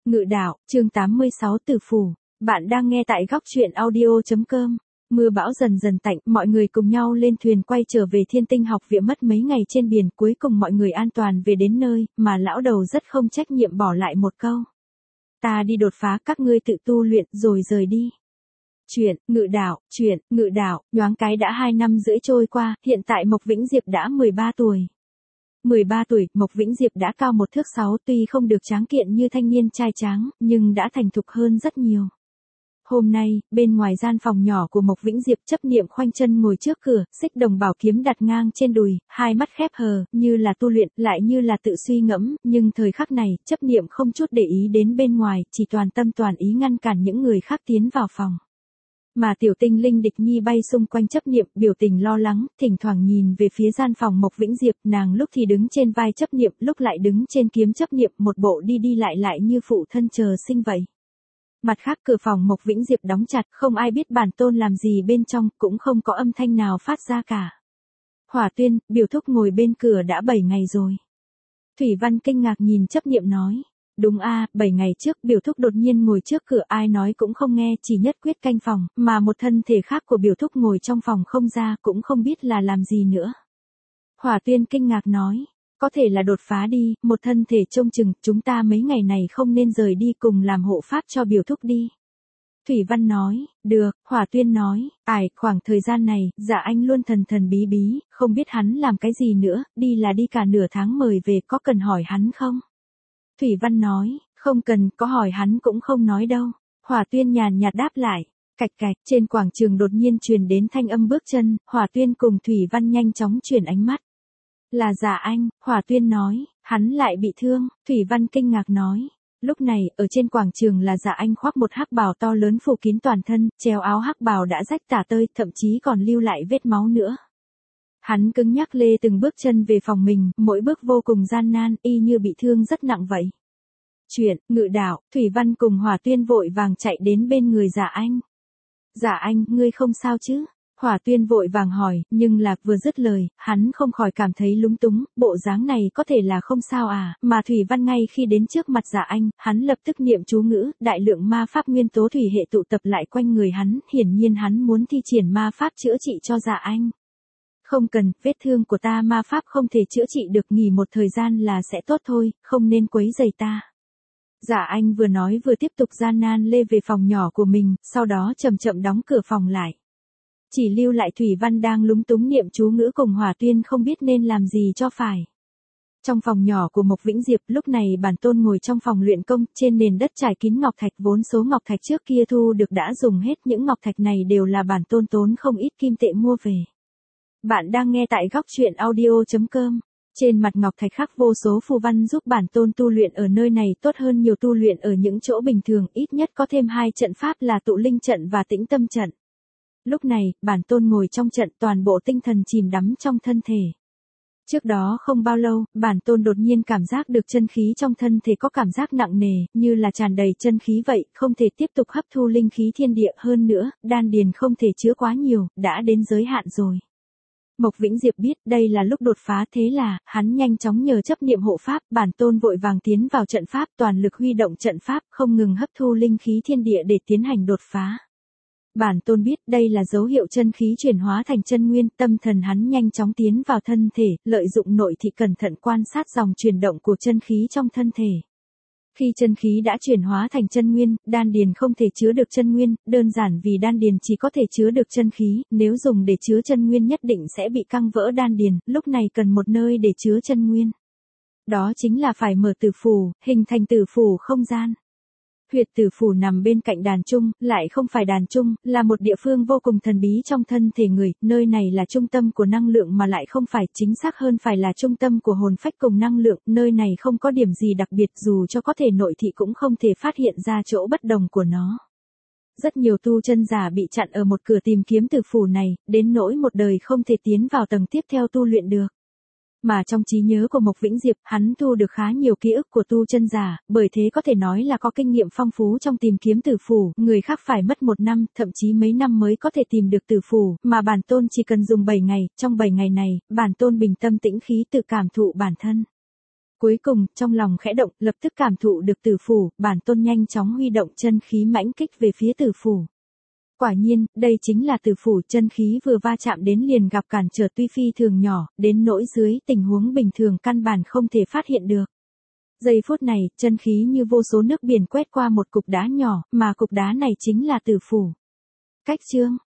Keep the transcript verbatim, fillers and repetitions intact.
Ngự đạo, chương tám mươi sáu Tử phủ. Bạn đang nghe tại góc truyện audio chấm com. Mưa bão dần dần tạnh, mọi người cùng nhau lên thuyền quay trở về Thiên Tinh học viện. Mất mấy ngày trên biển, cuối cùng mọi người an toàn về đến nơi, mà lão đầu rất không trách nhiệm bỏ lại một câu. Ta đi đột phá, các ngươi tự tu luyện, rồi rời đi. Chuyện, ngự đạo, chuyện, ngự đạo, nhoáng cái đã hai năm rưỡi trôi qua, hiện tại Mộc Vĩnh Diệp đã mười ba tuổi. mười ba tuổi, Mộc Vĩnh Diệp đã cao một thước sáu, tuy không được tráng kiện như thanh niên trai tráng, nhưng đã thành thục hơn rất nhiều. Hôm nay, bên ngoài gian phòng nhỏ của Mộc Vĩnh Diệp, chấp niệm khoanh chân ngồi trước cửa, xích đồng bảo kiếm đặt ngang trên đùi, hai mắt khép hờ, như là tu luyện, lại như là tự suy ngẫm, nhưng thời khắc này, chấp niệm không chút để ý đến bên ngoài, chỉ toàn tâm toàn ý ngăn cản những người khác tiến vào phòng. Mà tiểu tinh linh Địch Nhi bay xung quanh chấp niệm, biểu tình lo lắng, thỉnh thoảng nhìn về phía gian phòng Mộc Vĩnh Diệp, nàng lúc thì đứng trên vai chấp niệm, lúc lại đứng trên kiếm chấp niệm, một bộ đi đi lại lại như phụ thân chờ sinh vậy. Mặt khác, cửa phòng Mộc Vĩnh Diệp đóng chặt, không ai biết bản tôn làm gì bên trong, cũng không có âm thanh nào phát ra cả. Hỏa Tuyên, biểu thúc ngồi bên cửa đã bảy ngày rồi. Thủy Văn kinh ngạc nhìn chấp niệm nói. Đúng a, bảy ngày trước biểu thúc đột nhiên ngồi trước cửa, ai nói cũng không nghe, chỉ nhất quyết canh phòng, mà một thân thể khác của biểu thúc ngồi trong phòng không ra, cũng không biết là làm gì nữa. Hỏa Tuyên kinh ngạc nói, có thể là đột phá đi, một thân thể trông chừng, chúng ta mấy ngày này không nên rời đi, cùng làm hộ pháp cho biểu thúc đi. Thủy Văn nói, được. Hỏa Tuyên nói, ải, khoảng thời gian này, Dạ Anh luôn thần thần bí bí, không biết hắn làm cái gì nữa, đi là đi cả nửa tháng mời về, có cần hỏi hắn không? Thủy Văn nói, không cần, có hỏi hắn cũng không nói đâu. Hỏa Tuyên nhàn nhạt đáp lại. Cạch cạch, trên quảng trường đột nhiên truyền đến thanh âm bước chân, Hỏa Tuyên cùng Thủy Văn nhanh chóng chuyển ánh mắt. Là Dạ Anh, Hỏa Tuyên nói, hắn lại bị thương. Thủy Văn kinh ngạc nói. Lúc này, ở trên quảng trường là Dạ Anh khoác một hắc bào to lớn phủ kín toàn thân, treo áo hắc bào đã rách tả tơi, thậm chí còn lưu lại vết máu nữa. Hắn cứng nhắc lê từng bước chân về phòng mình, mỗi bước vô cùng gian nan, y như bị thương rất nặng vậy. Chuyện, ngự đạo, Thủy Văn cùng Hỏa Tuyên vội vàng chạy đến bên người Dạ Anh. Dạ Anh, ngươi không sao chứ? Hỏa Tuyên vội vàng hỏi, nhưng lạc vừa dứt lời, hắn không khỏi cảm thấy lúng túng, bộ dáng này có thể là không sao à, mà Thủy Văn ngay khi đến trước mặt Dạ Anh, hắn lập tức niệm chú ngữ, đại lượng ma pháp nguyên tố thủy hệ tụ tập lại quanh người hắn, hiển nhiên hắn muốn thi triển ma pháp chữa trị cho Dạ Anh. Không cần, vết thương của ta ma pháp không thể chữa trị được, nghỉ một thời gian là sẽ tốt thôi, không nên quấy rầy ta. Dạ Anh vừa nói vừa tiếp tục gian nan lê về phòng nhỏ của mình, sau đó chậm chậm đóng cửa phòng lại. Chỉ lưu lại Thủy Văn đang lúng túng niệm chú ngữ cùng Hỏa Tuyên không biết nên làm gì cho phải. Trong phòng nhỏ của Mộc Vĩnh Diệp, lúc này bản tôn ngồi trong phòng luyện công, trên nền đất trải kín ngọc thạch, vốn số ngọc thạch trước kia thu được đã dùng hết, những ngọc thạch này đều là bản tôn tốn không ít kim tệ mua về. Bạn đang nghe tại góc truyện audio chấm com. Trên mặt ngọc thạch khắc vô số phù văn giúp bản tôn tu luyện ở nơi này tốt hơn nhiều tu luyện ở những chỗ bình thường, ít nhất có thêm hai trận pháp là tụ linh trận và tĩnh tâm trận. Lúc này, bản tôn ngồi trong trận, toàn bộ tinh thần chìm đắm trong thân thể. Trước đó không bao lâu, bản tôn đột nhiên cảm giác được chân khí trong thân thể có cảm giác nặng nề, như là tràn đầy chân khí vậy, không thể tiếp tục hấp thu linh khí thiên địa hơn nữa, đan điền không thể chứa quá nhiều, đã đến giới hạn rồi. Mộc Vĩnh Diệp biết đây là lúc đột phá, thế là, hắn nhanh chóng nhờ chấp niệm hộ pháp, bản tôn vội vàng tiến vào trận pháp, toàn lực huy động trận pháp, không ngừng hấp thu linh khí thiên địa để tiến hành đột phá. Bản tôn biết đây là dấu hiệu chân khí chuyển hóa thành chân nguyên, tâm thần hắn nhanh chóng tiến vào thân thể, lợi dụng nội thị cẩn thận quan sát dòng chuyển động của chân khí trong thân thể. Khi chân khí đã chuyển hóa thành chân nguyên, đan điền không thể chứa được chân nguyên, đơn giản vì đan điền chỉ có thể chứa được chân khí, nếu dùng để chứa chân nguyên nhất định sẽ bị căng vỡ đan điền, lúc này cần một nơi để chứa chân nguyên. Đó chính là phải mở tử phủ, hình thành tử phủ không gian. Huyệt tử phủ nằm bên cạnh đàn trung, lại không phải đàn trung, là một địa phương vô cùng thần bí trong thân thể người, nơi này là trung tâm của năng lượng mà lại không phải, chính xác hơn phải là trung tâm của hồn phách cùng năng lượng, nơi này không có điểm gì đặc biệt, dù cho có thể nội thị cũng không thể phát hiện ra chỗ bất đồng của nó. Rất nhiều tu chân giả bị chặn ở một cửa tìm kiếm tử phủ này, đến nỗi một đời không thể tiến vào tầng tiếp theo tu luyện được. Mà trong trí nhớ của Mộc Vĩnh Diệp, hắn thu được khá nhiều ký ức của tu chân giả, bởi thế có thể nói là có kinh nghiệm phong phú trong tìm kiếm tử phủ, người khác phải mất một năm, thậm chí mấy năm mới có thể tìm được tử phủ, mà bản tôn chỉ cần dùng bảy ngày, trong bảy ngày này, bản tôn bình tâm tĩnh khí tự cảm thụ bản thân. Cuối cùng, trong lòng khẽ động, lập tức cảm thụ được tử phủ, bản tôn nhanh chóng huy động chân khí mãnh kích về phía tử phủ. Quả nhiên, đây chính là tử phủ, chân khí vừa va chạm đến liền gặp cản trở tuy phi thường nhỏ, đến nỗi dưới tình huống bình thường căn bản không thể phát hiện được. Giây phút này, chân khí như vô số nước biển quét qua một cục đá nhỏ, mà cục đá này chính là tử phủ. Cách chương